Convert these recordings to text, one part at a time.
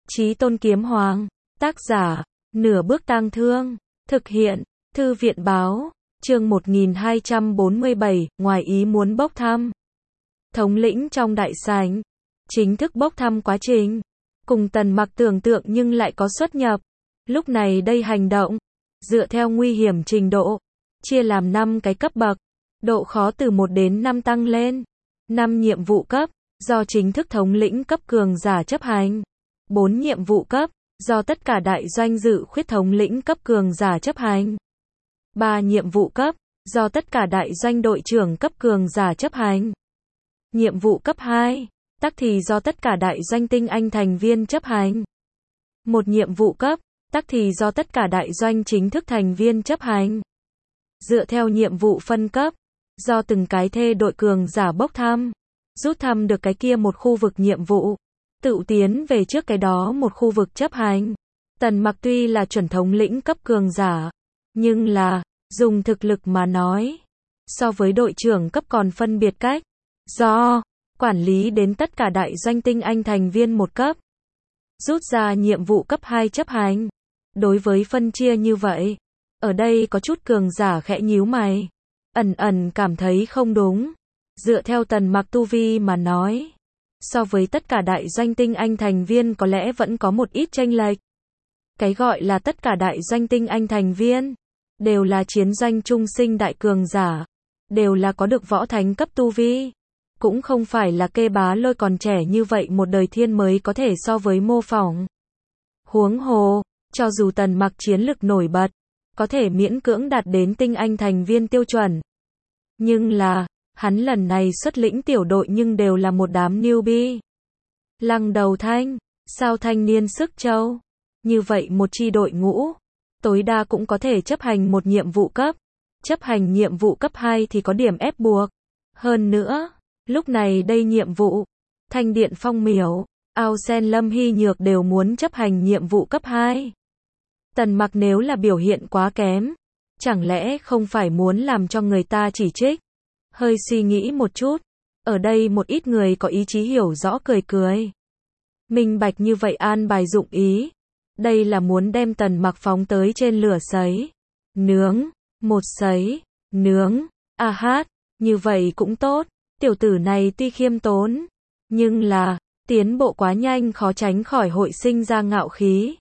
Chí Tôn Kiếm Hoàng. Tác giả, Nửa Bước Tang Thương. Thực hiện, Thư viện Báo. Chương 1247, ngoài ý muốn bốc thăm. Thống lĩnh trong đại sảnh. Chính thức bốc thăm quá trình. Cùng Tần Mặc tưởng tượng nhưng lại có xuất nhập. Lúc này đây hành động, dựa theo nguy hiểm trình độ, chia làm 5 cái cấp bậc. Độ khó từ 1 đến 5 tăng lên. 5 nhiệm vụ cấp, do chính thức thống lĩnh cấp cường giả chấp hành. 4 nhiệm vụ cấp, do tất cả đại doanh dự khuyết thống lĩnh cấp cường giả chấp hành. 3 nhiệm vụ cấp, do tất cả đại doanh đội trưởng cấp cường giả chấp hành. Nhiệm vụ cấp 2, tắc thì do tất cả đại doanh tinh anh thành viên chấp hành. Một nhiệm vụ cấp, tắc thì do tất cả đại doanh chính thức thành viên chấp hành. Dựa theo nhiệm vụ phân cấp, do từng cái thê đội cường giả bốc thăm, rút thăm được cái kia một khu vực nhiệm vụ, tự tiến về trước cái đó một khu vực chấp hành. Tần Mặc tuy là chuẩn thống lĩnh cấp cường giả, nhưng là, dùng thực lực mà nói, so với đội trưởng cấp còn phân biệt cách, do quản lý đến tất cả đại doanh tinh anh thành viên một cấp, rút ra nhiệm vụ cấp 2 chấp hành. Đối với phân chia như vậy, ở đây có chút cường giả khẽ nhíu mày, ẩn ẩn cảm thấy không đúng. Dựa theo Tần Mặc tu vi mà nói, so với tất cả đại doanh tinh anh thành viên có lẽ vẫn có một ít chênh lệch. Cái gọi là tất cả đại doanh tinh anh thành viên, đều là chiến doanh trung sinh đại cường giả, đều là có được võ thánh cấp tu vi. Cũng không phải là Kê Bá Lôi còn trẻ như vậy một đời thiên mới có thể so với mô phỏng. Huống hồ, cho dù Tần Mặc chiến lực nổi bật, có thể miễn cưỡng đạt đến tinh anh thành viên tiêu chuẩn. Nhưng là, hắn lần này xuất lĩnh tiểu đội nhưng đều là một đám newbie. Lăng Đầu Thanh, sao thanh niên sức châu. Như vậy một chi đội ngũ, tối đa cũng có thể chấp hành một nhiệm vụ cấp. Chấp hành nhiệm vụ cấp 2 thì có điểm ép buộc. Hơn nữa, lúc này đây nhiệm vụ, Thanh Điện Phong Miểu, Ao Sen Lâm Hy Nhược đều muốn chấp hành nhiệm vụ cấp 2. Tần Mặc nếu là biểu hiện quá kém, chẳng lẽ không phải muốn làm cho người ta chỉ trích? Hơi suy nghĩ một chút, ở đây một ít người có ý chí hiểu rõ cười cười. Minh bạch như vậy an bài dụng ý, đây là muốn đem Tần Mặc phóng tới trên lửa sấy, nướng, một sấy, nướng, a hát, như vậy cũng tốt, tiểu tử này tuy khiêm tốn, nhưng là, tiến bộ quá nhanh khó tránh khỏi hội sinh ra ngạo khí.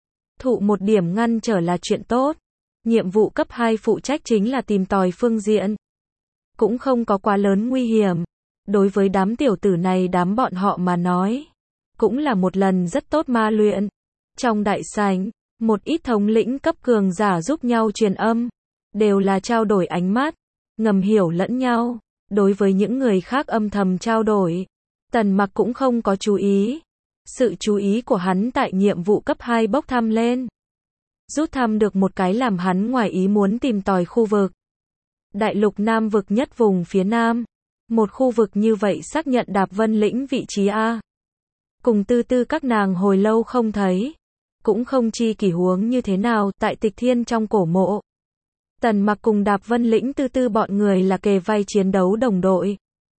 Thụ một điểm ngăn trở là chuyện tốt, nhiệm vụ cấp 2 phụ trách chính là tìm tòi phương diện. Cũng không có quá lớn nguy hiểm, đối với đám tiểu tử này đám bọn họ mà nói, cũng là một lần rất tốt ma luyện. Trong đại sảnh, một ít thống lĩnh cấp cường giả giúp nhau truyền âm, đều là trao đổi ánh mắt, ngầm hiểu lẫn nhau. Đối với những người khác âm thầm trao đổi, Tần Mặc cũng không có chú ý. Sự chú ý của hắn tại nhiệm vụ cấp 2 bốc thăm lên. Rút thăm được một cái làm hắn ngoài ý muốn tìm tòi khu vực. Đại lục Nam vực nhất vùng phía Nam. Một khu vực như vậy xác nhận Đạp Vân lĩnh vị trí A. Cùng Tư Tư các nàng hồi lâu không thấy. Cũng không chi kỳ huống như thế nào tại Tịch Thiên trong cổ mộ. Tần Mặc cùng Đạp Vân lĩnh Tư Tư bọn người là kề vai chiến đấu đồng đội.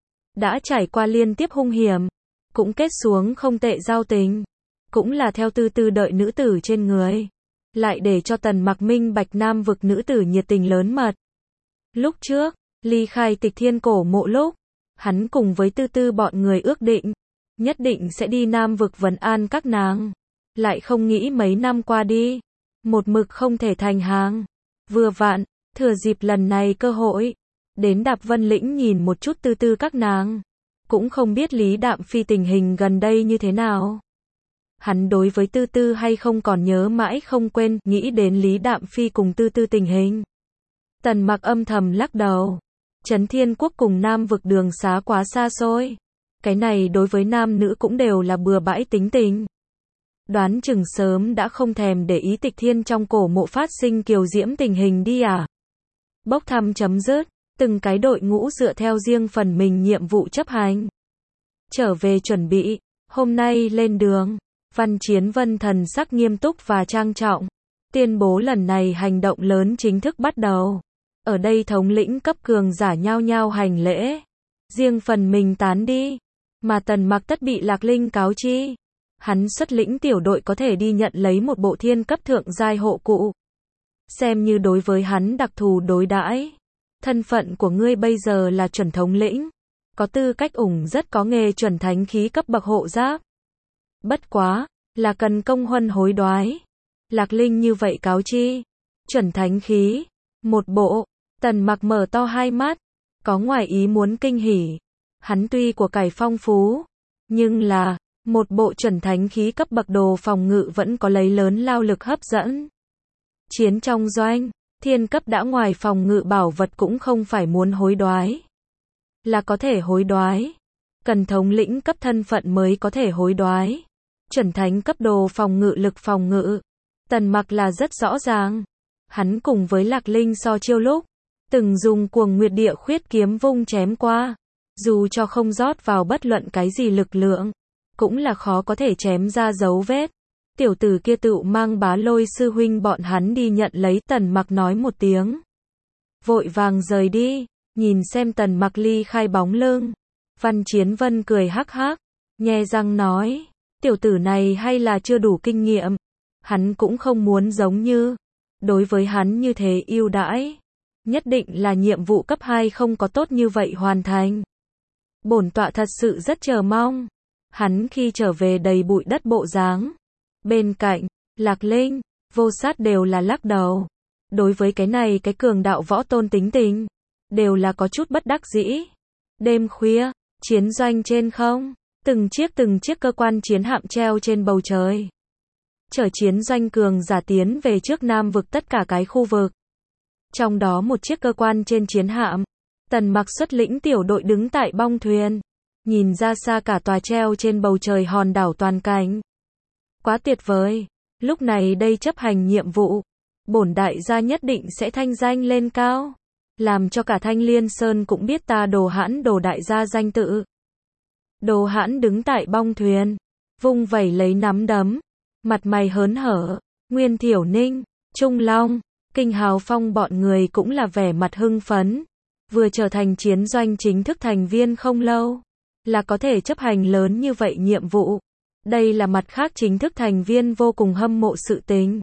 Đã trải qua liên tiếp hung hiểm. Cũng kết xuống không tệ giao tình. Cũng là theo Tư Tư đợi nữ tử trên người. Lại để cho Tần Mặc minh bạch Nam vực nữ tử nhiệt tình lớn mật. Lúc trước, ly khai Tịch Thiên cổ mộ lúc, hắn cùng với Tư Tư bọn người ước định, nhất định sẽ đi Nam vực vấn an các nàng. Lại không nghĩ mấy năm qua đi, một mực không thể thành hàng. Vừa vặn, thừa dịp lần này cơ hội, đến Đạp Vân lĩnh nhìn một chút Tư Tư các nàng. Cũng không biết Lý Đạm Phi tình hình gần đây như thế nào. Hắn đối với Tư Tư hay không còn nhớ mãi không quên, nghĩ đến Lý Đạm Phi cùng Tư Tư tình hình. Tần Mặc âm thầm lắc đầu. Trấn Thiên Quốc cùng Nam vực đường xá quá xa xôi. Cái này đối với nam nữ cũng đều là bừa bãi tính tình. Đoán chừng sớm đã không thèm để ý Tịch Thiên trong cổ mộ phát sinh kiều diễm tình hình đi à. Bốc thăm chấm dứt, từng cái đội ngũ dựa theo riêng phần mình nhiệm vụ chấp hành. Trở về chuẩn bị, hôm nay lên đường, Văn Chiến Vân thần sắc nghiêm túc và trang trọng. Tuyên bố lần này hành động lớn chính thức bắt đầu. Ở đây thống lĩnh cấp cường giả nhao nhao hành lễ. Riêng phần mình tán đi. Mà Tần Mặc tất bị Lạc Linh cáo chi. hắn xuất lĩnh tiểu đội có thể đi nhận lấy một bộ thiên cấp thượng giai hộ cụ. Xem như đối với hắn đặc thù đối đãi. Thân phận của ngươi bây giờ là chuẩn thống lĩnh, có tư cách ủng rất có nghề chuẩn thánh khí cấp bậc hộ giáp. Bất quá, là cần công huân hối đoái. Lạc Linh như vậy cáo chi. Chuẩn thánh khí. Một bộ. Tần Mặc mở to hai mắt. Có ngoài ý muốn kinh hỉ. Hắn tuy của cải phong phú. Nhưng là, một bộ chuẩn thánh khí cấp bậc đồ phòng ngự vẫn có lấy lớn lao lực hấp dẫn. Chiến trong doanh. Thiên cấp đã ngoài phòng ngự bảo vật cũng không phải muốn hối đoái. Là có thể hối đoái. Cần thống lĩnh cấp thân phận mới có thể hối đoái. Chuẩn thánh cấp đồ phòng ngự lực phòng ngự. Tần Mặc là rất rõ ràng. Hắn cùng với Lạc Linh so chiêu lúc, từng dùng cuồng nguyệt địa khuyết kiếm vung chém qua. Dù cho không rót vào bất luận cái gì lực lượng, cũng là khó có thể chém ra dấu vết. Tiểu tử kia tự mang Bá Lôi sư huynh bọn hắn đi nhận lấy. Tần Mặc nói một tiếng. Vội vàng rời đi, nhìn xem Tần Mặc ly khai bóng lưng. Văn Chiến Vân cười hắc hắc, nhe răng nói. Tiểu tử này hay là chưa đủ kinh nghiệm. Hắn cũng không muốn giống như. Đối với hắn như thế ưu đãi. Nhất định là nhiệm vụ cấp 2 không có tốt như vậy hoàn thành. Bổn tọa thật sự rất chờ mong. Hắn khi trở về đầy bụi đất bộ dáng. Bên cạnh, Lạc Linh, Vô Sát đều là lắc đầu. Đối với cái này cái cường đạo võ tôn tính tình, đều là có chút bất đắc dĩ. Đêm khuya, chiến doanh trên không, từng chiếc cơ quan chiến hạm treo trên bầu trời. Chở chiến doanh cường giả tiến về trước Nam vực tất cả cái khu vực. Trong đó một chiếc cơ quan trên chiến hạm, Tần Mặc xuất lĩnh tiểu đội đứng tại bong thuyền, nhìn ra xa cả tòa treo trên bầu trời hòn đảo toàn cảnh. Quá tuyệt vời, lúc này đây chấp hành nhiệm vụ, bổn đại gia nhất định sẽ thanh danh lên cao, làm cho cả Thanh Liên Sơn cũng biết ta Đồ Hãn Đồ đại gia danh tự. Đồ Hãn đứng tại bong thuyền, vung vẩy lấy nắm đấm, mặt mày hớn hở. Nguyên Thiểu Ninh, Trung Long, Kinh Hào Phong bọn người cũng là vẻ mặt hưng phấn, vừa trở thành chiến doanh chính thức thành viên không lâu, là có thể chấp hành lớn như vậy nhiệm vụ. Đây là mặt khác chính thức thành viên vô cùng hâm mộ sự tình.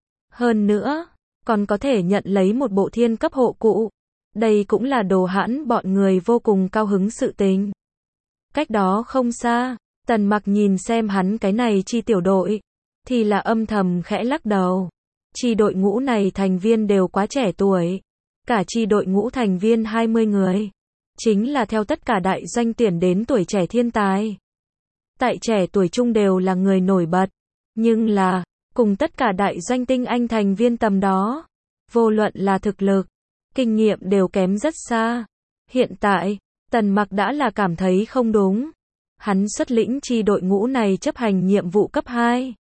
Hơn nữa, còn có thể nhận lấy một bộ thiên cấp hộ cụ. Đây cũng là Đồ Hãn bọn người vô cùng cao hứng sự tình. Cách đó không xa, Tần Mặc nhìn xem hắn cái này chi tiểu đội, thì là âm thầm khẽ lắc đầu. Chi đội ngũ này thành viên đều quá trẻ tuổi. Cả chi đội ngũ thành viên 20 người. Chính là theo tất cả đại doanh tuyển đến tuổi trẻ thiên tài. Tại trẻ tuổi trung đều là người nổi bật. Nhưng là, cùng tất cả đại doanh tinh anh thành viên tầm đó, vô luận là thực lực, kinh nghiệm đều kém rất xa. Hiện tại, Tần Mặc đã là cảm thấy không đúng. Hắn xuất lĩnh chi đội ngũ này chấp hành nhiệm vụ cấp 2.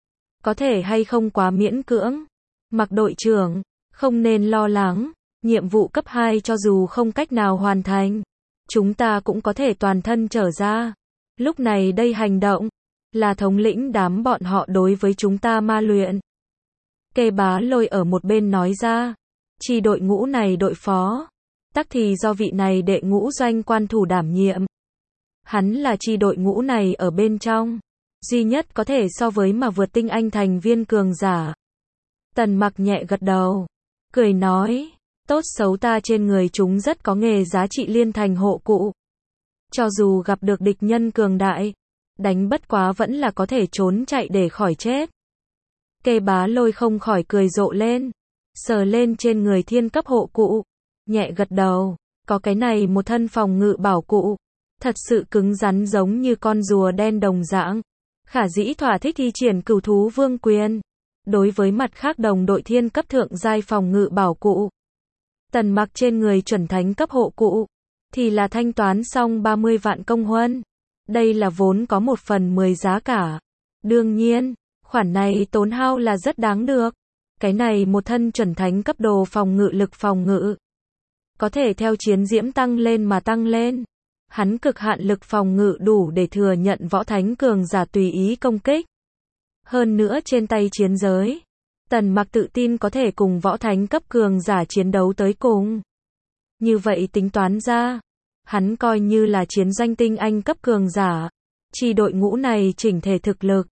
Có thể hay không quá miễn cưỡng. Mặc đội trưởng, không nên lo lắng. Nhiệm vụ cấp 2 cho dù không cách nào hoàn thành, chúng ta cũng có thể toàn thân trở ra. Lúc này đây hành động, là thống lĩnh đám bọn họ đối với chúng ta ma luyện. Kê Bá Lôi ở một bên nói ra. Chi đội ngũ này đội phó, tắc thì do vị này đệ ngũ doanh quan thủ đảm nhiệm. Hắn là chi đội ngũ này ở bên trong, duy nhất có thể so với mà vượt tinh anh thành viên cường giả. Tần Mặc nhẹ gật đầu, cười nói, tốt xấu ta trên người chúng rất có nghề giá trị liên thành hộ cụ. Cho dù gặp được địch nhân cường đại, đánh bất quá vẫn là có thể trốn chạy để khỏi chết. Kê Bá Lôi không khỏi cười rộ lên, sờ lên trên người thiên cấp hộ cụ, nhẹ gật đầu, có cái này một thân phòng ngự bảo cụ, thật sự cứng rắn giống như con rùa đen đồng dạng. Khả dĩ thỏa thích thi triển Cửu Thú Vương Quyền. Đối với mặt khác đồng đội thiên cấp thượng giai phòng ngự bảo cụ, Tần Mặc trên người chuẩn thánh cấp hộ cụ, thì là thanh toán xong 30 vạn công huân. Đây là vốn có 1/10 giá cả. Đương nhiên, khoản này tốn hao là rất đáng được. Cái này một thân chuẩn thánh cấp đồ phòng ngự lực phòng ngự, có thể theo chiến diễm tăng lên mà tăng lên. Hắn cực hạn lực phòng ngự đủ để thừa nhận võ thánh cường giả tùy ý công kích. Hơn nữa trên tay chiến giới, Tần Mặc tự tin có thể cùng võ thánh cấp cường giả chiến đấu tới cùng. Như vậy tính toán ra, hắn coi như là chiến doanh tinh anh cấp cường giả. Chi đội ngũ này chỉnh thể thực lực,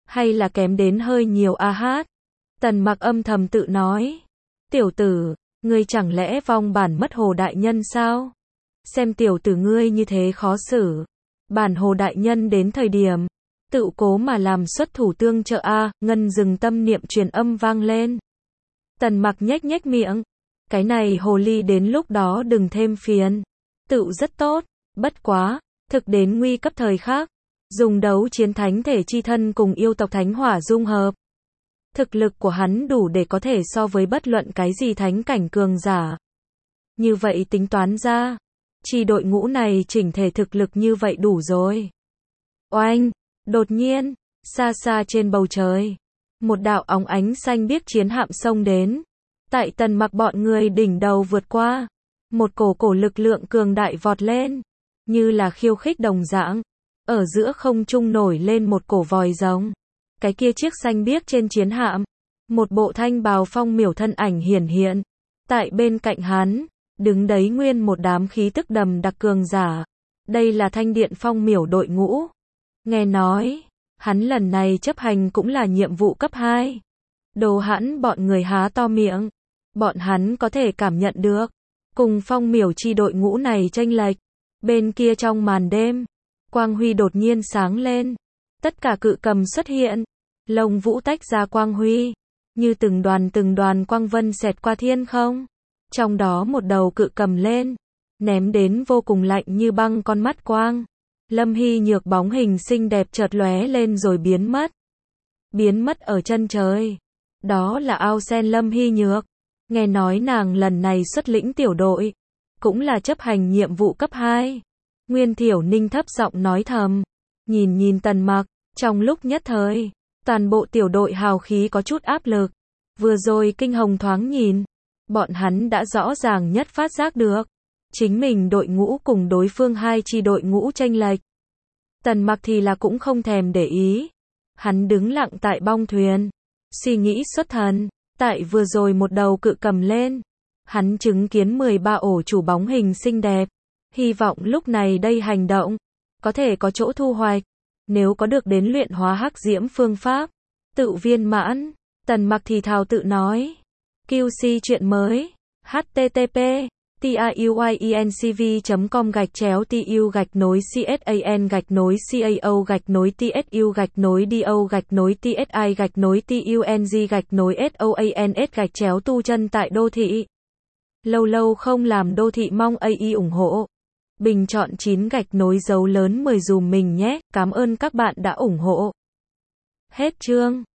hay là kém đến hơi nhiều a hát. Tần Mặc âm thầm tự nói. Tiểu tử, ngươi chẳng lẽ vong bản mất Hồ đại nhân sao? Xem tiểu tử ngươi như thế khó xử. Bản Hồ đại nhân đến thời điểm, tự cố mà làm xuất thủ tương trợ a. Ngân dừng tâm niệm truyền âm vang lên. Tần Mặc nhếch nhếch miệng. Cái này hồ ly đến lúc đó đừng thêm phiền. Tự rất tốt, bất quá, thực đến nguy cấp thời khác. Dùng đấu chiến thánh thể chi thân cùng yêu tộc thánh hỏa dung hợp. Thực lực của hắn đủ để có thể so với bất luận cái gì thánh cảnh cường giả. Như vậy tính toán ra, chỉ đội ngũ này chỉnh thể thực lực như vậy đủ rồi. Oanh, đột nhiên, xa xa trên bầu trời, một đạo óng ánh xanh biếc chiến hạm xông đến. Tại Tần Mặc bọn người đỉnh đầu vượt qua, một cổ lực lượng cường đại vọt lên, như là khiêu khích đồng dạng, ở giữa không trung nổi lên một cổ vòi rồng. Cái kia chiếc xanh biếc trên chiến hạm, một bộ thanh bào phong miểu thân ảnh hiển hiện, tại bên cạnh hắn, đứng đấy nguyên một đám khí tức đầm đặc cường giả. Đây là Thanh Điện Phong miểu đội ngũ. Nghe nói, hắn lần này chấp hành cũng là nhiệm vụ cấp 2. Đồ hãn bọn người há to miệng. Bọn hắn có thể cảm nhận được, cùng phong miểu chi đội ngũ này chênh lệch. Bên kia trong màn đêm, quang huy đột nhiên sáng lên. Tất cả cự cầm xuất hiện, lông vũ tách ra quang huy, như từng đoàn quang vân xẹt qua thiên không. Trong đó một đầu cự cầm lên, ném đến vô cùng lạnh như băng con mắt quang. Lâm Hy Nhược bóng hình xinh đẹp chợt lóe lên rồi biến mất. Biến mất ở chân trời. Đó là Ao Sen Lâm Hy Nhược. Nghe nói nàng lần này xuất lĩnh tiểu đội, cũng là chấp hành nhiệm vụ cấp 2. Nguyên Thiểu Ninh thấp giọng nói thầm, nhìn Tần Mặc, trong lúc nhất thời, toàn bộ tiểu đội hào khí có chút áp lực. Vừa rồi Kinh Hồng thoáng nhìn, bọn hắn đã rõ ràng nhất phát giác được, chính mình đội ngũ cùng đối phương hai chi đội ngũ chênh lệch. Tần Mặc thì là cũng không thèm để ý. Hắn đứng lặng tại bong thuyền, suy nghĩ xuất thần. Tại vừa rồi một đầu cự cầm lên, hắn chứng kiến 13 ổ chủ bóng hình xinh đẹp. Hy vọng lúc này đây hành động, có thể có chỗ thu hoạch. Nếu có được đến luyện hóa hắc diễm phương pháp, tự viên mãn. Tần Mặc thì thào tự nói. QC chuyện mới. http tu chân tại đô thị. Lâu lâu không làm đô thị mong AI ủng hộ. Bình chọn 9 dấu lớn 10 dùm mình nhé. Cảm ơn các bạn đã ủng hộ. Hết chương.